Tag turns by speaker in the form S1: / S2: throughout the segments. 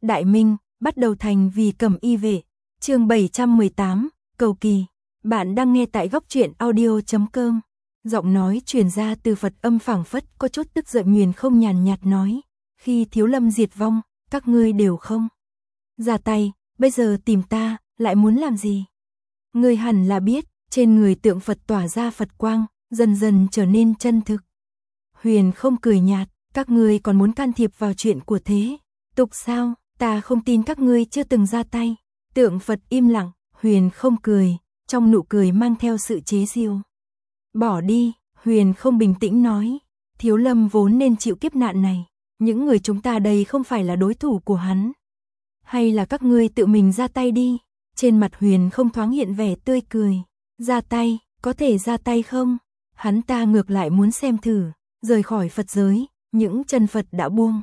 S1: Đại Minh, bắt đầu thành vì Cẩm Y vệ. Chương 718, cầu kỳ. Bạn đang nghe tại góc truyện audio.com. Giọng nói truyền ra từ Phật âm phảng phất có chút tức giận nguyền không, nhàn nhạt nói, khi Thiếu Lâm diệt vong, các ngươi đều không ra tay, bây giờ tìm ta, lại muốn làm gì? Ngươi hẳn là biết, trên người tượng Phật tỏa ra Phật quang, dần dần trở nên chân thực. Huyền không cười nhạt, các ngươi còn muốn can thiệp vào chuyện của thế tục sao? Ta không tin các ngươi chưa từng ra tay. Tượng Phật im lặng, Huyền không cười, trong nụ cười mang theo sự chế giễu. Bỏ đi, Huyền không bình tĩnh nói, Thiếu Lâm vốn nên chịu kiếp nạn này, những người chúng ta đây không phải là đối thủ của hắn. Hay là các ngươi tự mình ra tay đi? Trên mặt Huyền không thoáng hiện vẻ tươi cười. Ra tay, có thể ra tay không? Hắn ta ngược lại muốn xem thử, rời khỏi Phật giới, những chân Phật đã buông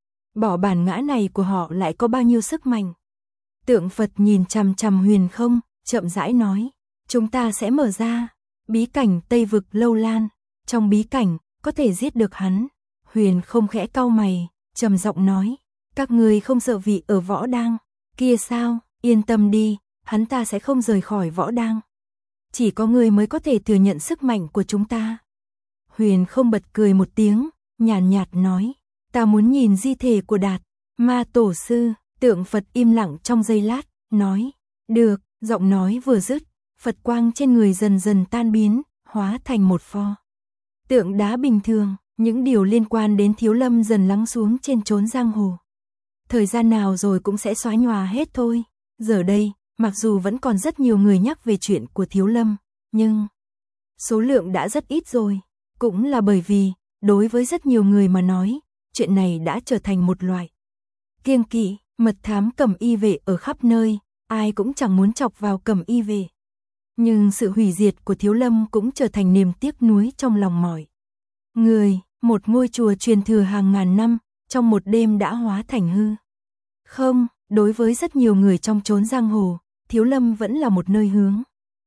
S1: bỏ bản ngã này của họ lại có bao nhiêu sức mạnh. Tượng Phật nhìn chằm chằm Huyền không, chậm rãi nói, chúng ta sẽ mở ra bí cảnh Tây Vực Lâu Lan, trong bí cảnh có thể giết được hắn. Huyền không khẽ cau mày, trầm giọng nói, các ngươi không sợ vị ở Võ Đang kia sao? Yên tâm đi, hắn ta sẽ không rời khỏi Võ Đang. Chỉ có ngươi mới có thể thừa nhận sức mạnh của chúng ta. Huyền không bật cười một tiếng, nhàn nhạt nói, ta muốn nhìn di thể của Đạt Ma Tổ sư. Tượng Phật im lặng trong giây lát, nói, được. Giọng nói vừa dứt, Phật quang trên người dần dần tan biến, hóa thành một pho tượng đá bình thường. Những điều liên quan đến Thiếu Lâm dần lắng xuống trên chốn giang hồ. Thời gian nào rồi cũng sẽ xóa nhòa hết thôi. Giờ đây, mặc dù vẫn còn rất nhiều người nhắc về chuyện của Thiếu Lâm, nhưng số lượng đã rất ít rồi. Cũng là bởi vì, đối với rất nhiều người mà nói, chuyện này đã trở thành một loại kiêng kỵ. Mật thám Cẩm Y vệ ở khắp nơi, ai cũng chẳng muốn chọc vào Cẩm Y vệ. Nhưng sự hủy diệt của Thiếu Lâm cũng trở thành niềm tiếc nuối trong lòng mọi người. Một ngôi chùa truyền thừa hàng ngàn năm, trong một đêm đã hóa thành hư không. Đối với rất nhiều người trong chốn giang hồ, Thiếu Lâm vẫn là một nơi hướng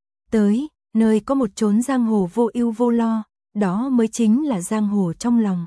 S1: tới, nơi có một chốn giang hồ vô ưu vô lo, đó mới chính là giang hồ trong lòng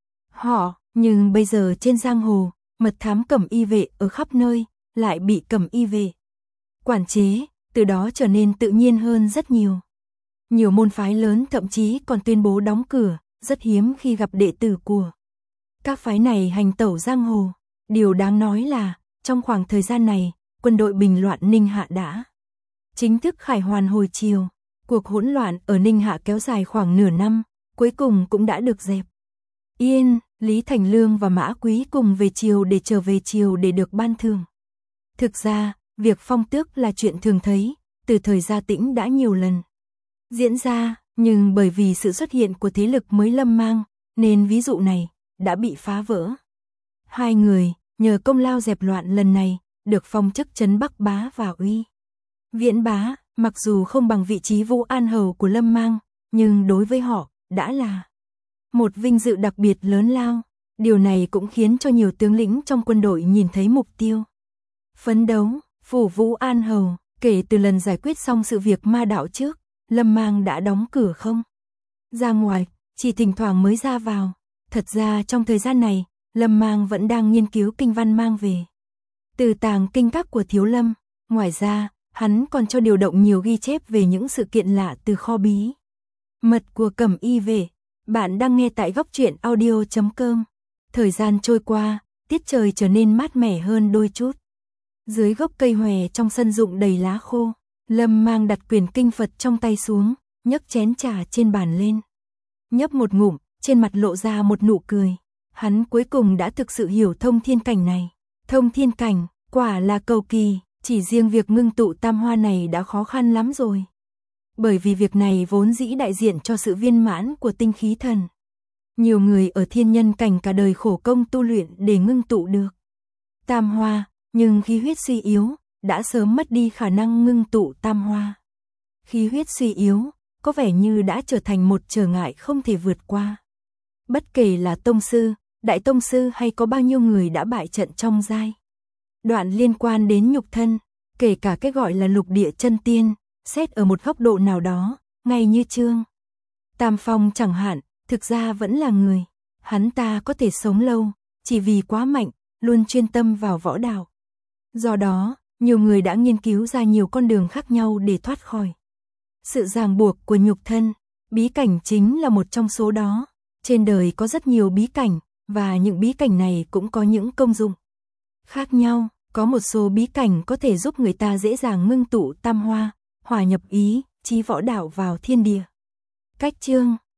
S1: họ. Nhưng bây giờ trên giang hồ, mật thám Cẩm Y vệ ở khắp nơi, lại bị Cẩm Y vệ quản chế, từ đó trở nên tự nhiên hơn rất nhiều. Nhiều môn phái lớn thậm chí còn tuyên bố đóng cửa, rất hiếm khi gặp đệ tử của các phái này hành tẩu giang hồ. Điều đáng nói là, trong khoảng thời gian này, quân đội Bình Loạn Ninh Hạ đã chính thức khải hoàn hồi triều. Cuộc hỗn loạn ở Ninh Hạ kéo dài khoảng nửa năm, cuối cùng cũng đã được dẹp yên. Lý Thành Lương và Mã Quý cùng về triều để trở về triều để được ban thưởng. Thực ra, việc phong tước là chuyện thường thấy, từ thời Gia Tĩnh đã nhiều lần diễn ra, nhưng bởi vì sự xuất hiện của thế lực mới Lâm Mang, nên ví dụ này đã bị phá vỡ. Hai người, nhờ công lao dẹp loạn lần này, được phong chức trấn Bắc Bá và Uy Viễn Bá, mặc dù không bằng vị trí Vũ An Hầu của Lâm Mang, nhưng đối với họ, đã là một vinh dự đặc biệt lớn lao. Điều này cũng khiến cho nhiều tướng lĩnh trong quân đội nhìn thấy mục tiêu phấn đấu. Phủ Vũ An Hầu, kể từ lần giải quyết xong sự việc ma đạo trước, Lâm Mang đã đóng cửa không ra ngoài, chỉ thỉnh thoảng mới ra vào. Thật ra trong thời gian này, Lâm Mang vẫn đang nghiên cứu kinh văn mang về từ tàng kinh các của Thiếu Lâm. Ngoài ra, hắn còn cho điều động nhiều ghi chép về những sự kiện lạ từ kho bí mật của Cẩm Y vệ. Bạn đang nghe tại góc truyện audio.com. Thời gian trôi qua, tiết trời trở nên mát mẻ hơn đôi chút. Dưới gốc cây hòe trong sân rụng đầy lá khô, Lâm Mang đặt quyển kinh Phật trong tay xuống, nhấc chén trà trên bàn lên. Nhấp một ngụm, trên mặt lộ ra một nụ cười. Hắn cuối cùng đã thực sự hiểu thông thiên cảnh này. Thông thiên cảnh, quả là cầu kỳ, chỉ riêng việc ngưng tụ tam hoa này đã khó khăn lắm rồi. Bởi vì việc này vốn dĩ đại diện cho sự viên mãn của tinh khí thần. Nhiều người ở thiên nhân cảnh cả đời khổ công tu luyện để ngưng tụ được tam hoa, nhưng khí huyết suy yếu, đã sớm mất đi khả năng ngưng tụ tam hoa. Khí huyết suy yếu, có vẻ như đã trở thành một trở ngại không thể vượt qua. Bất kể là tông sư, đại tông sư hay có bao nhiêu người đã bại trận trong giai đoạn liên quan đến nhục thân, kể cả cái gọi là lục địa chân tiên, xét ở một góc độ nào đó, ngay như Trương Tam Phong chẳng hạn, thực ra vẫn là người. Hắn ta có thể sống lâu, chỉ vì quá mạnh, luôn chuyên tâm vào võ đạo. Do đó, nhiều người đã nghiên cứu ra nhiều con đường khác nhau để thoát khỏi sự ràng buộc của nhục thân. Bí cảnh chính là một trong số đó. Trên đời có rất nhiều bí cảnh, và những bí cảnh này cũng có những công dụng khác nhau. Có một số bí cảnh có thể giúp người ta dễ dàng ngưng tụ tam hoa, hòa nhập ý chí võ đạo vào thiên địa. Cách chương